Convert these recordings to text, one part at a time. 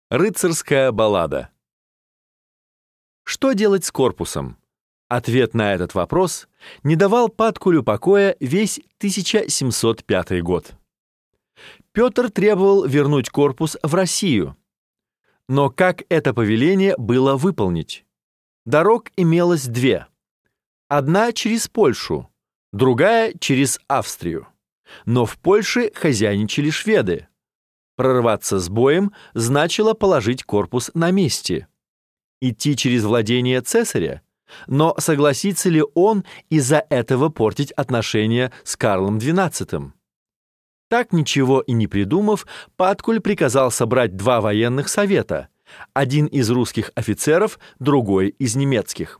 Рыцарская баллада. Что делать с корпусом? Ответ на этот вопрос не давал Паткулю покоя весь 1705 год. Петр требовал вернуть корпус в Россию. Но как это повеление было выполнить? Дорог имелось две. Одна через Польшу, другая через Австрию. Но в Польше хозяйничали шведы. Прорваться с боем значило положить корпус на месте. Идти через владение цесаря, но согласится ли он из-за этого портить отношения с Карлом XII? Так ничего и не придумав, Паткуль приказал собрать два военных совета, один из русских офицеров, другой из немецких.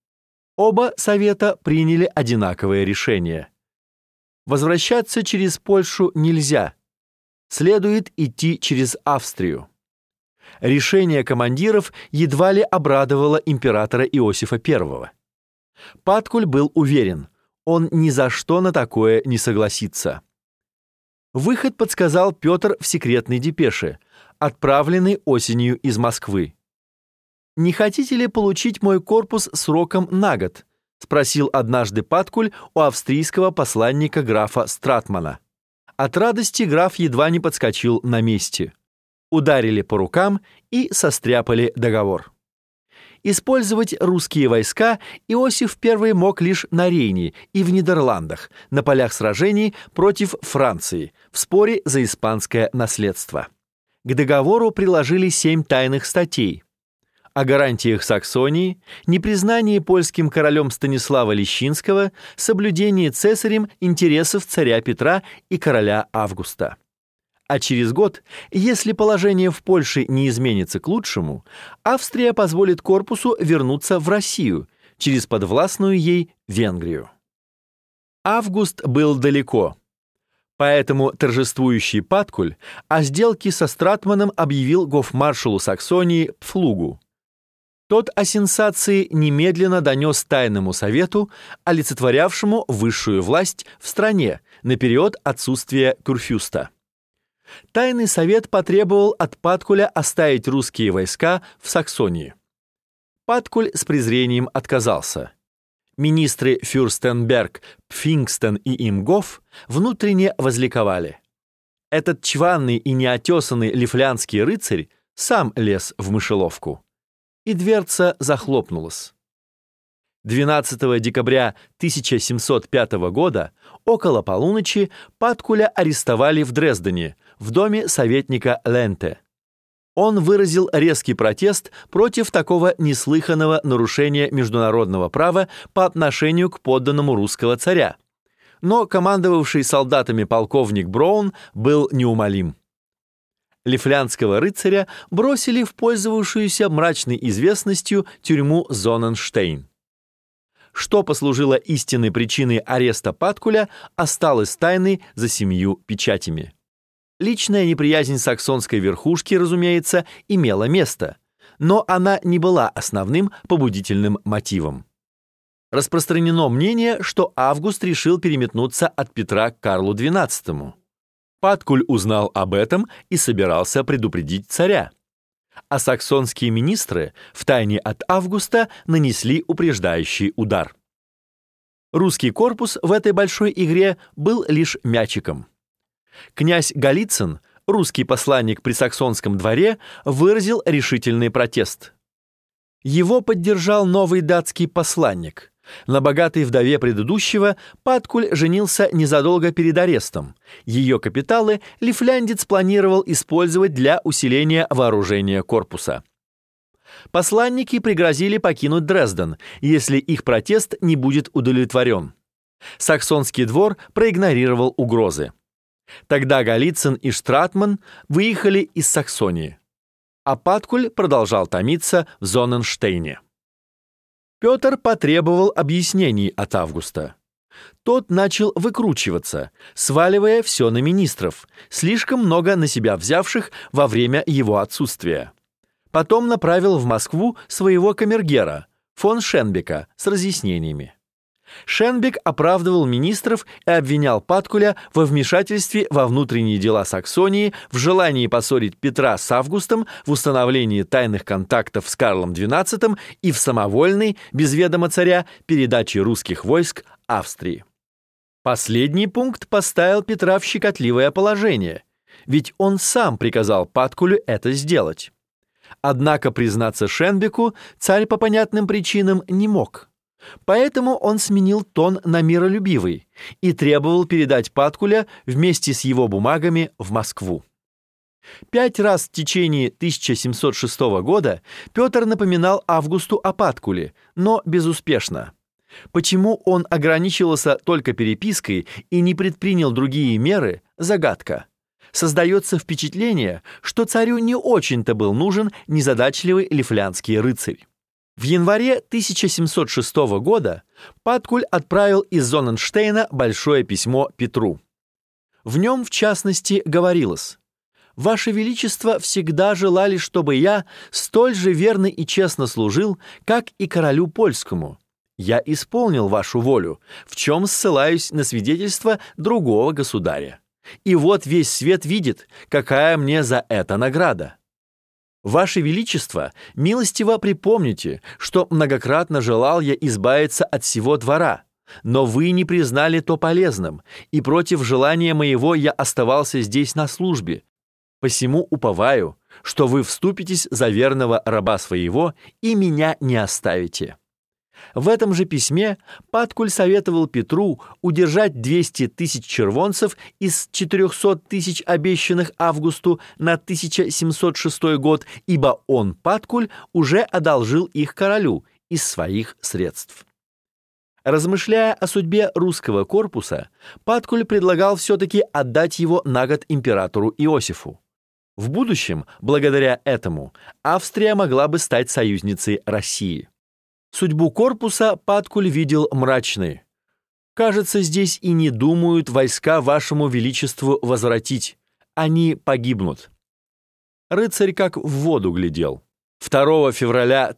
Оба совета приняли одинаковое решение. Возвращаться через Польшу нельзя. Следует идти через Австрию. Решение командиров едва ли обрадовало императора Иосифа I. Паткуль был уверен, он ни за что на такое не согласится. Выход подсказал Петр в секретной депеше, отправленной осенью из Москвы. «Не хотите ли получить мой корпус сроком на год?» — спросил однажды Паткуль у австрийского посланника графа Стратмана. От радости граф едва не подскочил на месте. Ударили по рукам и состряпали договор. Использовать русские войска Иосиф I мог лишь на Рейне и в Нидерландах, на полях сражений против Франции, в споре за испанское наследство. К договору приложили 7 тайных статей. О гарантиях Саксонии, непризнании польским королем Станислава Лещинского, соблюдении цесарем интересов царя Петра и короля Августа. А через год, если положение в Польше не изменится к лучшему, Австрия позволит корпусу вернуться в Россию через подвластную ей Венгрию. Август был далеко. Поэтому торжествующий Паткуль о сделке со Стратманом объявил гофмаршалу Саксонии Пфлугу. Тот о сенсации немедленно донес тайному совету, олицетворявшему высшую власть в стране на период отсутствия Курфюрста. Тайный совет потребовал от Паткуля оставить русские войска в Саксонии. Паткуль с презрением отказался. Министры Фюрстенберг, Пфингстен и Имгоф внутренне возликовали. Этот чванный и неотесанный лифлянский рыцарь сам лез в мышеловку. И дверца захлопнулась. 12 декабря 1705 года около полуночи Паткуля арестовали в Дрездене, в доме советника Ленте. Он выразил резкий протест против такого неслыханного нарушения международного права по отношению к подданному русского царя. Но командовавший солдатами полковник Броун был неумолим. Лифлянского рыцаря бросили в пользовавшуюся мрачной известностью тюрьму Зонненштейн. Что послужило истинной причиной ареста Паткуля, осталось тайной за 7 печатями. Личная неприязнь саксонской верхушки, разумеется, имела место, но она не была основным побудительным мотивом. Распространено мнение, что Август решил переметнуться от Петра к Карлу XII. Паткуль узнал об этом и собирался предупредить царя. А саксонские министры втайне от Августа нанесли упреждающий удар. Русский корпус в этой большой игре был лишь мячиком. Князь Голицын, русский посланник при саксонском дворе, выразил решительный протест. Его поддержал новый датский посланник. На богатой вдове предыдущего Паткуль женился незадолго перед арестом. Ее капиталы лифляндец планировал использовать для усиления вооружения корпуса. Посланники пригрозили покинуть Дрезден, если их протест не будет удовлетворен. Саксонский двор проигнорировал угрозы. Тогда Голицын и Стратман выехали из Саксонии, а Паткуль продолжал томиться в Зонненштейне. Петр потребовал объяснений от Августа. Тот начал выкручиваться, сваливая все на министров, слишком много на себя взявших во время его отсутствия. Потом направил в Москву своего камергера, фон Шенбека, с разъяснениями. Шенбек оправдывал министров и обвинял Паткуля во вмешательстве во внутренние дела Саксонии, в желании поссорить Петра с Августом, в установлении тайных контактов с Карлом XII и в самовольной, без ведома царя, передаче русских войск Австрии. Последний пункт поставил Петра в щекотливое положение, ведь он сам приказал Паткулю это сделать. Однако признаться Шенбеку царь по понятным причинам не мог. Поэтому он сменил тон на миролюбивый и требовал передать Паткуля вместе с его бумагами в Москву. 5 раз в течение 1706 года Петр напоминал Августу о Паткуле, но безуспешно. Почему он ограничивался только перепиской и не предпринял другие меры – загадка. Создается впечатление, что царю не очень-то был нужен незадачливый лифлянский рыцарь. В январе 1706 года Паткуль отправил из Зонненштейна большое письмо Петру. В нем, в частности, говорилось: «Ваше Величество всегда желали, чтобы я столь же верно и честно служил, как и королю польскому. Я исполнил вашу волю, в чем ссылаюсь на свидетельство другого государя. И вот весь свет видит, какая мне за это награда. Ваше Величество, милостиво припомните, что многократно желал я избавиться от всего двора, но вы не признали то полезным, и против желания моего я оставался здесь на службе. Посему уповаю, что вы вступитесь за верного раба своего и меня не оставите». В этом же письме Паткуль советовал Петру удержать 200 тысяч червонцев из 400 тысяч обещанных Августу на 1706 год, ибо он, Паткуль, уже одолжил их королю из своих средств. Размышляя о судьбе русского корпуса, Паткуль предлагал все-таки отдать его на год императору Иосифу. В будущем, благодаря этому, Австрия могла бы стать союзницей России. Судьбу корпуса Паткуль видел мрачной. «Кажется, здесь и не думают войска вашему величеству возвратить. Они погибнут». Рыцарь как в воду глядел. 2 февраля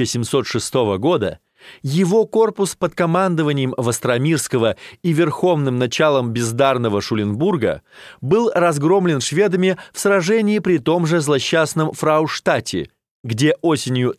1706 года его корпус под командованием Востромирского и верховным началом бездарного Шуленбурга был разгромлен шведами в сражении при том же злосчастном Фрауштадте, где осенью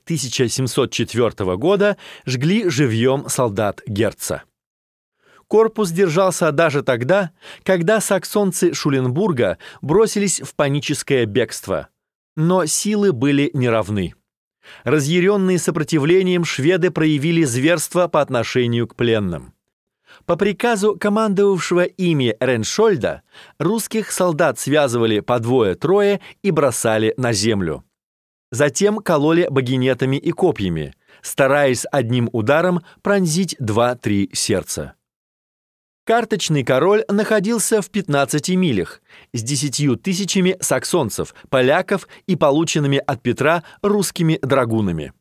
1704 года жгли живьем солдат Герца. Корпус держался даже тогда, когда саксонцы Шуленбурга бросились в паническое бегство. Но силы были неравны. Разъяренные сопротивлением шведы проявили зверство по отношению к пленным. По приказу командовавшего ими Реншольда русских солдат связывали по двое-трое и бросали на землю. Затем кололи багинетами и копьями, стараясь одним ударом пронзить 2-3 сердца. Карточный король находился в 15 милях с 10 тысячами саксонцев, поляков и полученными от Петра русскими драгунами.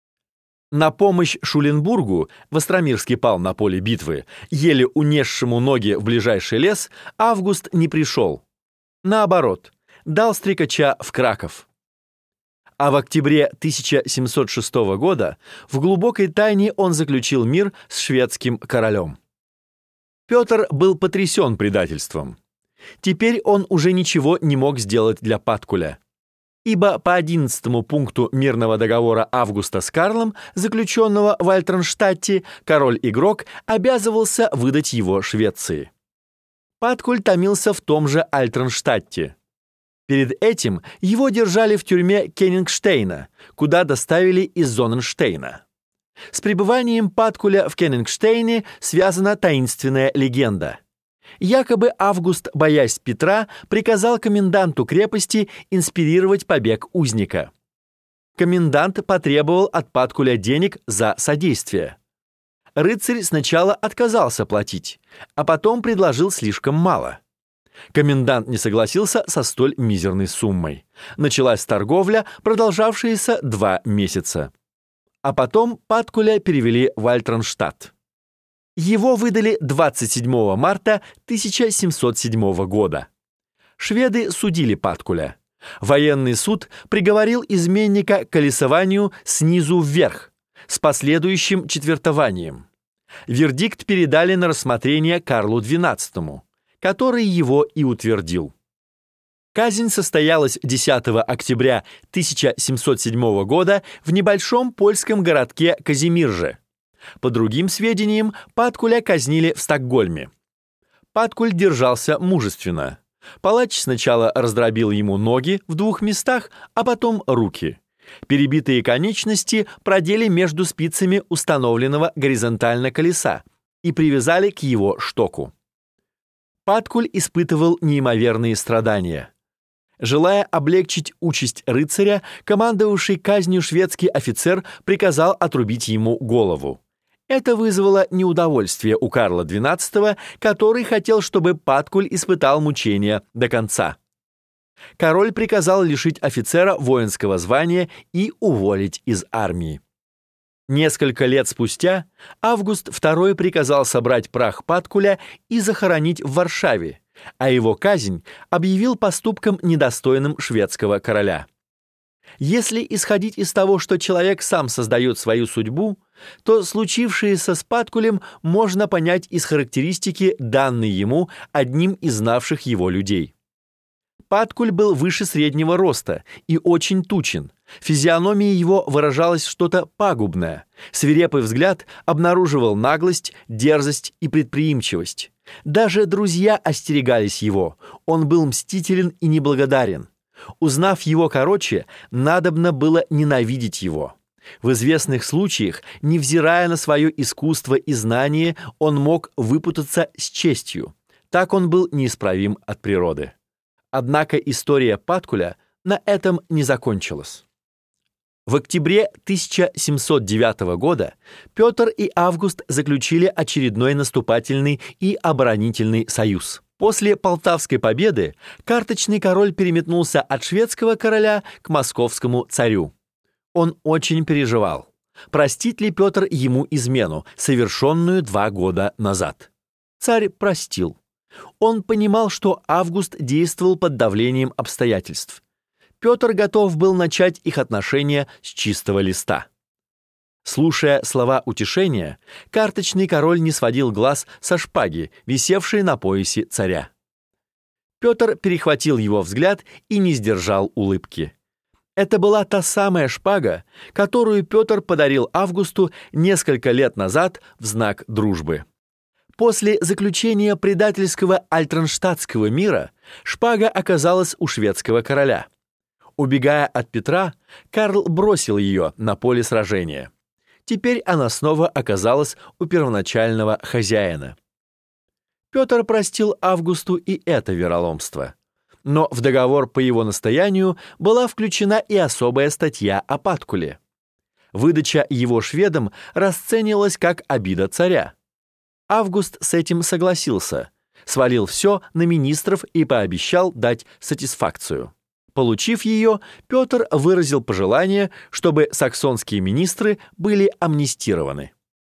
На помощь Шуленбургу, Востромирский пал на поле битвы, еле унесшему ноги в ближайший лес, Август не пришел. Наоборот, дал стрекача в Краков. А в октябре 1706 года в глубокой тайне он заключил мир с шведским королем. Петр был потрясен предательством. Теперь он уже ничего не мог сделать для Паткуля, ибо по 11 пункту мирного договора Августа с Карлом, заключенного в Альтренштадте, король-игрок обязывался выдать его Швеции. Паткуль томился в том же Альтренштадте. Перед этим его держали в тюрьме Кенигштейна, куда доставили из Зонненштейна. С пребыванием Паткуля в Кенигштейне связана таинственная легенда. Якобы Август, боясь Петра, приказал коменданту крепости инспирировать побег узника. Комендант потребовал от Паткуля денег за содействие. Рыцарь сначала отказался платить, а потом предложил слишком мало. Комендант не согласился со столь мизерной суммой. Началась торговля, продолжавшаяся 2 месяца. А потом Паткуля перевели в Альтренштадт. Его выдали 27 марта 1707 года. Шведы судили Паткуля. Военный суд приговорил изменника к колесованию снизу вверх, с последующим четвертованием. Вердикт передали на рассмотрение Карлу XII, который его и утвердил. Казнь состоялась 10 октября 1707 года в небольшом польском городке Казимирже. По другим сведениям, Паткуля казнили в Стокгольме. Паткуль держался мужественно. Палач сначала раздробил ему ноги в 2 местах, а потом руки. Перебитые конечности продели между спицами установленного горизонтально колеса и привязали к его штоку. Паткуль испытывал неимоверные страдания. Желая облегчить участь рыцаря, командовавший казнью шведский офицер приказал отрубить ему голову. Это вызвало неудовольствие у Карла XII, который хотел, чтобы Паткуль испытал мучения до конца. Король приказал лишить офицера воинского звания и уволить из армии. Несколько лет спустя Август II приказал собрать прах Паткуля и захоронить в Варшаве, а его казнь объявил поступком, недостойным шведского короля. Если исходить из того, что человек сам создает свою судьбу, то случившееся с Паткулем можно понять из характеристики, данной ему одним из знавших его людей. Паткуль был выше среднего роста и очень тучен. Физиономия его выражалась что-то пагубное. Свирепый взгляд обнаруживал наглость, дерзость и предприимчивость. Даже друзья остерегались его. Он был мстителен и неблагодарен. Узнав его короче, надобно было ненавидеть его. В известных случаях, невзирая на свое искусство и знание, он мог выпутаться с честью. Так он был неисправим от природы. Однако история Паткуля на этом не закончилась. В октябре 1709 года Петр и Август заключили очередной наступательный и оборонительный союз. После Полтавской победы карточный король переметнулся от шведского короля к московскому царю. Он очень переживал, простит ли Петр ему измену, совершенную 2 года назад. Царь простил. Он понимал, что Август действовал под давлением обстоятельств. Петр готов был начать их отношения с чистого листа. Слушая слова утешения, карточный король не сводил глаз со шпаги, висевшей на поясе царя. Петр перехватил его взгляд и не сдержал улыбки. Это была та самая шпага, которую Петр подарил Августу несколько лет назад в знак дружбы. После заключения предательского Альтенштадтского мира шпага оказалась у шведского короля. Убегая от Петра, Карл бросил ее на поле сражения. Теперь она снова оказалась у первоначального хозяина. Петр простил Августу и это вероломство. Но в договор по его настоянию была включена и особая статья о Паткуле. Выдача его шведам расценивалась как обида царя. Август с этим согласился, свалил все на министров и пообещал дать сатисфакцию. Получив ее, Петр выразил пожелание, чтобы саксонские министры были амнистированы.